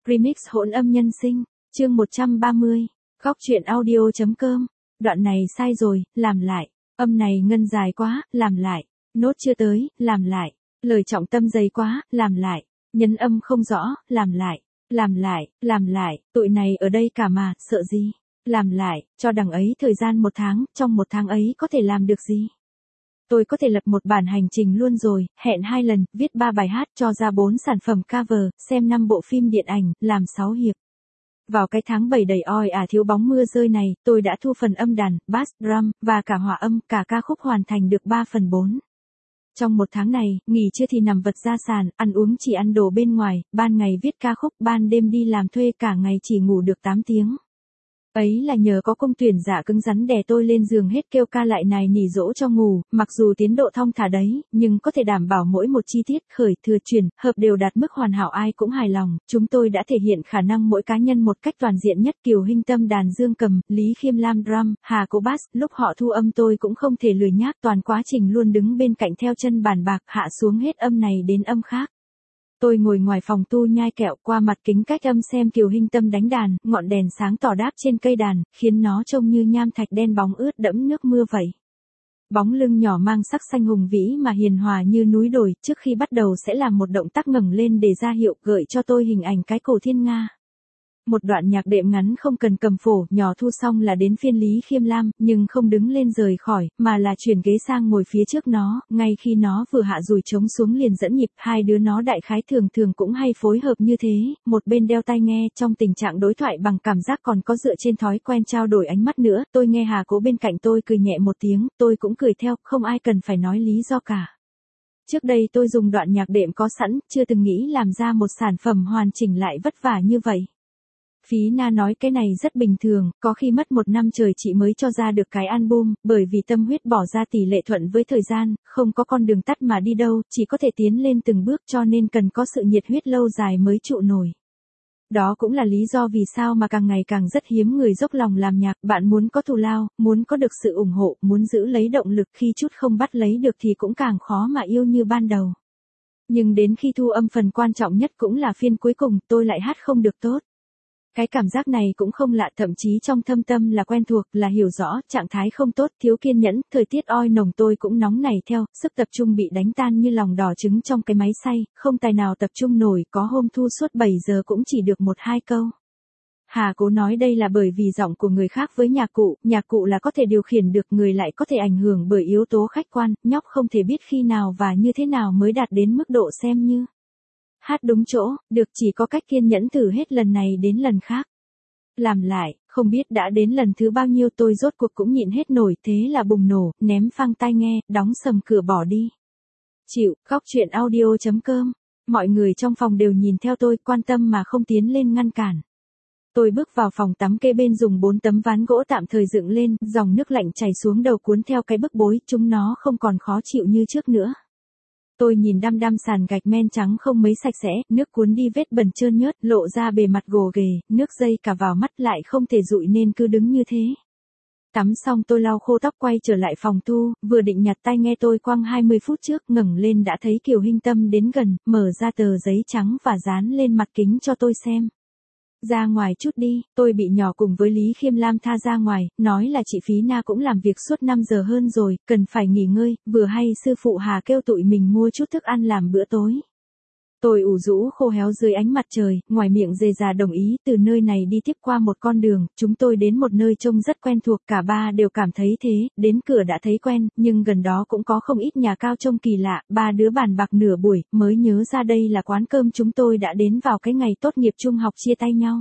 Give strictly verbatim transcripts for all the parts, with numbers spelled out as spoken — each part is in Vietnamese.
Remix hỗn âm nhân sinh, chương một trăm ba mươi, góc truyện audio.com, đoạn này sai rồi, làm lại, âm này ngân dài quá, làm lại, nốt chưa tới, làm lại, lời trọng tâm dày quá, làm lại, nhấn âm không rõ, làm lại, làm lại, làm lại, tụi này ở đây cả mà, sợ gì, làm lại, cho đằng ấy thời gian một tháng, trong một tháng ấy có thể làm được gì. Tôi có thể lập một bản hành trình luôn rồi, hẹn hai lần, viết ba bài hát, cho ra bốn sản phẩm cover, xem năm bộ phim điện ảnh, làm sáu hiệp. Vào cái tháng bảy đầy oi ả thiếu bóng mưa rơi này, tôi đã thu phần âm đàn, bass, drum, và cả hòa âm, cả ca khúc hoàn thành được ba phần bốn. Trong một tháng này, nghỉ trưa thì nằm vật ra sàn, ăn uống chỉ ăn đồ bên ngoài, ban ngày viết ca khúc, ban đêm đi làm thuê, cả ngày chỉ ngủ được tám tiếng. Ấy là nhờ có công tuyển giả cứng rắn đè tôi lên giường hết kêu ca lại nài nỉ dỗ cho ngủ, mặc dù tiến độ thong thả đấy, nhưng có thể đảm bảo mỗi một chi tiết, khởi, thừa, chuyển, hợp đều đạt mức hoàn hảo ai cũng hài lòng. Chúng tôi đã thể hiện khả năng mỗi cá nhân một cách toàn diện nhất. Kiều Hinh Tâm đàn dương cầm, Lý Khiêm Lam drum, Hà Cố bass, lúc họ thu âm tôi cũng không thể lười nhác, toàn quá trình luôn đứng bên cạnh theo chân bàn bạc, hạ xuống hết âm này đến âm khác. Tôi ngồi ngoài phòng tu nhai kẹo, qua mặt kính cách âm xem Kiều Hinh Tâm đánh đàn, ngọn đèn sáng tỏ đáp trên cây đàn, khiến nó trông như nham thạch đen bóng ướt đẫm nước mưa vậy. Bóng lưng nhỏ mang sắc xanh hùng vĩ mà hiền hòa như núi đồi, trước khi bắt đầu sẽ làm một động tác ngẩng lên để ra hiệu, gợi cho tôi hình ảnh cái cổ thiên nga. Một đoạn nhạc đệm ngắn không cần cầm phổ, nhỏ thu xong là đến phiên Lý Khiêm Lam, nhưng không đứng lên rời khỏi, mà là chuyển ghế sang ngồi phía trước nó, ngay khi nó vừa hạ dùi trống xuống liền dẫn nhịp, hai đứa nó đại khái thường thường cũng hay phối hợp như thế, một bên đeo tai nghe, trong tình trạng đối thoại bằng cảm giác còn có dựa trên thói quen trao đổi ánh mắt nữa. Tôi nghe Hà Cố bên cạnh tôi cười nhẹ một tiếng, tôi cũng cười theo, không ai cần phải nói lý do cả. Trước đây tôi dùng đoạn nhạc đệm có sẵn, chưa từng nghĩ làm ra một sản phẩm hoàn chỉnh lại vất vả như vậy. Phí Na nói cái này rất bình thường, có khi mất một năm trời chị mới cho ra được cái album, bởi vì tâm huyết bỏ ra tỷ lệ thuận với thời gian, không có con đường tắt mà đi đâu, chỉ có thể tiến lên từng bước, cho nên cần có sự nhiệt huyết lâu dài mới trụ nổi. Đó cũng là lý do vì sao mà càng ngày càng rất hiếm người dốc lòng làm nhạc, bạn muốn có thù lao, muốn có được sự ủng hộ, muốn giữ lấy động lực, khi chút không bắt lấy được thì cũng càng khó mà yêu như ban đầu. Nhưng đến khi thu âm phần quan trọng nhất cũng là phiên cuối cùng, tôi lại hát không được tốt. Cái cảm giác này cũng không lạ, thậm chí trong thâm tâm là quen thuộc, là hiểu rõ, trạng thái không tốt, thiếu kiên nhẫn, thời tiết oi nồng tôi cũng nóng nảy theo, sức tập trung bị đánh tan như lòng đỏ trứng trong cái máy xay, không tài nào tập trung nổi, có hôm thu suốt bảy giờ cũng chỉ được một hai câu. Hà Cố nói đây là bởi vì giọng của người khác với nhạc cụ, nhạc cụ là có thể điều khiển được, người lại có thể ảnh hưởng bởi yếu tố khách quan, nhóc không thể biết khi nào và như thế nào mới đạt đến mức độ xem như hát đúng chỗ, được, chỉ có cách kiên nhẫn thử hết lần này đến lần khác. Làm lại, không biết đã đến lần thứ bao nhiêu tôi rốt cuộc cũng nhịn hết nổi, thế là bùng nổ, ném phăng tai nghe, đóng sầm cửa bỏ đi. Chịu, góc truyện audio.com, mọi người trong phòng đều nhìn theo tôi, quan tâm mà không tiến lên ngăn cản. Tôi bước vào phòng tắm kế bên dùng bốn tấm ván gỗ tạm thời dựng lên, dòng nước lạnh chảy xuống đầu cuốn theo cái bức bối, chúng nó không còn khó chịu như trước nữa. Tôi nhìn đăm đăm sàn gạch men trắng không mấy sạch sẽ, nước cuốn đi vết bẩn trơn nhớt, lộ ra bề mặt gồ ghề, nước dây cả vào mắt lại không thể dụi nên cứ đứng như thế. Tắm xong tôi lau khô tóc quay trở lại phòng thu, vừa định nhặt tai nghe tôi quăng hai mươi phút trước, ngẩng lên đã thấy Kiều Hinh Tâm đến gần, mở ra tờ giấy trắng và dán lên mặt kính cho tôi xem. Ra ngoài chút đi, tôi bị nhỏ cùng với Lý Khiêm Lam tha ra ngoài, nói là chị Phí Na cũng làm việc suốt năm giờ hơn rồi, cần phải nghỉ ngơi, vừa hay sư phụ Hà kêu tụi mình mua chút thức ăn làm bữa tối. Tôi ủ rũ khô héo dưới ánh mặt trời, ngoài miệng dề già đồng ý, từ nơi này đi tiếp qua một con đường, chúng tôi đến một nơi trông rất quen thuộc, cả ba đều cảm thấy thế, đến cửa đã thấy quen, nhưng gần đó cũng có không ít nhà cao trông kỳ lạ, ba đứa bàn bạc nửa buổi, mới nhớ ra đây là quán cơm chúng tôi đã đến vào cái ngày tốt nghiệp trung học chia tay nhau.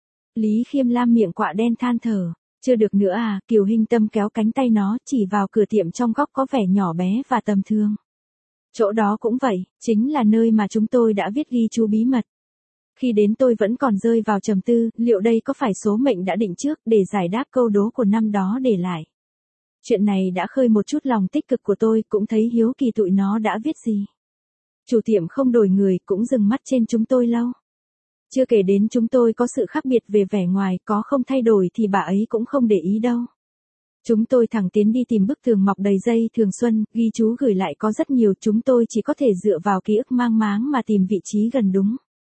Lý Khiêm Lam miệng quạ đen than thở, chưa được nữa à, Kiều Hinh Tâm kéo cánh tay nó, chỉ vào cửa tiệm trong góc có vẻ nhỏ bé và tầm thường. Chỗ đó cũng vậy, chính là nơi mà chúng tôi đã viết ghi chú bí mật. Khi đến tôi vẫn còn rơi vào trầm tư, liệu đây có phải số mệnh đã định trước để giải đáp câu đố của năm đó để lại. Chuyện này đã khơi một chút lòng tích cực của tôi, cũng thấy hiếu kỳ tụi nó đã viết gì. Chủ tiệm không đổi người, cũng dừng mắt trên chúng tôi lâu. Chưa kể đến chúng tôi có sự khác biệt về vẻ ngoài, có không thay đổi thì bà ấy cũng không để ý đâu. Chúng tôi thẳng tiến đi tìm bức tường mọc đầy dây thường xuân, ghi chú gửi lại có rất nhiều, chúng tôi chỉ có thể dựa vào ký ức mang máng mà tìm vị trí gần đúng.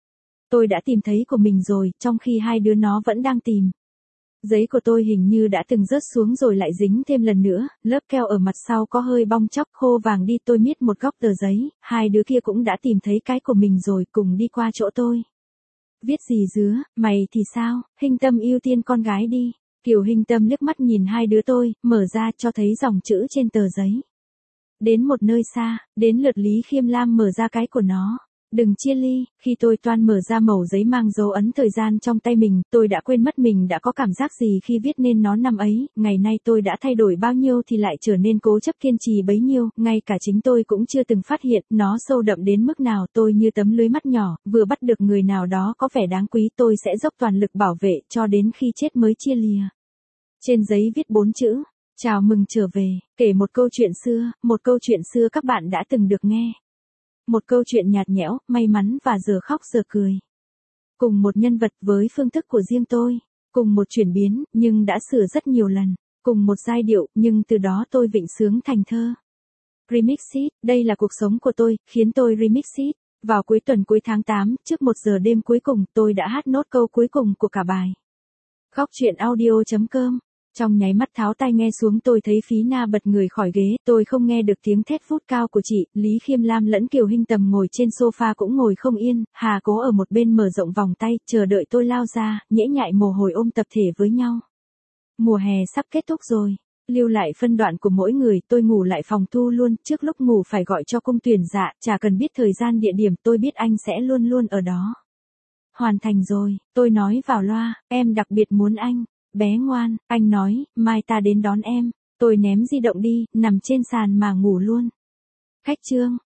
Tôi đã tìm thấy của mình rồi, trong khi hai đứa nó vẫn đang tìm. Giấy của tôi hình như đã từng rớt xuống rồi lại dính thêm lần nữa, lớp keo ở mặt sau có hơi bong chóc khô vàng đi. Tôi miết một góc tờ giấy, hai đứa kia cũng đã tìm thấy cái của mình rồi, cùng đi qua chỗ tôi. Viết gì dứa, mày thì sao, Hinh Tâm ưu tiên con gái đi. Kiều Hinh Tâm liếc mắt nhìn hai đứa tôi, mở ra cho thấy dòng chữ trên tờ giấy. Đến một nơi xa, đến lượt Lý Khiêm Lam mở ra cái của nó. Đừng chia ly. Khi tôi toan mở ra mẩu giấy mang dấu ấn thời gian trong tay mình, tôi đã quên mất mình đã có cảm giác gì khi viết nên nó năm ấy. Ngày nay tôi đã thay đổi bao nhiêu thì lại trở nên cố chấp kiên trì bấy nhiêu, ngay cả chính tôi cũng chưa từng phát hiện nó sâu đậm đến mức nào. Tôi như tấm lưới mắt nhỏ, vừa bắt được người nào đó có vẻ đáng quý, tôi sẽ dốc toàn lực bảo vệ cho đến khi chết mới chia lìa. Trên giấy viết bốn chữ: chào mừng trở về, kể một câu chuyện xưa, một câu chuyện xưa các bạn đã từng được nghe. Một câu chuyện nhạt nhẽo, may mắn và giờ khóc giờ cười. Cùng một nhân vật với phương thức của riêng tôi. Cùng một chuyển biến, nhưng đã sửa rất nhiều lần. Cùng một giai điệu, nhưng từ đó tôi vịnh sướng thành thơ. Remix it, đây là cuộc sống của tôi, khiến tôi remix it. Vào cuối tuần cuối tháng tám, trước một giờ đêm cuối cùng, tôi đã hát nốt câu cuối cùng của cả bài. Góc truyện audio chấm com. Trong nháy mắt tháo tai nghe xuống tôi thấy Phí Na bật người khỏi ghế, tôi không nghe được tiếng thét vút cao của chị. Lý Khiêm Lam lẫn Kiều Hinh Tầm ngồi trên sofa cũng ngồi không yên, Hà Cố ở một bên mở rộng vòng tay, chờ đợi tôi lao ra, nhễ nhại mồ hôi ôm tập thể với nhau. Mùa hè sắp kết thúc rồi, lưu lại phân đoạn của mỗi người, tôi ngủ lại phòng Thu luôn, trước lúc ngủ phải gọi cho cung tuyển dạ, chả cần biết thời gian địa điểm, tôi biết anh sẽ luôn luôn ở đó. Hoàn thành rồi, tôi nói vào loa, em đặc biệt muốn anh. Bé ngoan, anh nói, mai ta đến đón em. Tôi ném di động đi, nằm trên sàn mà ngủ luôn. Khách trương.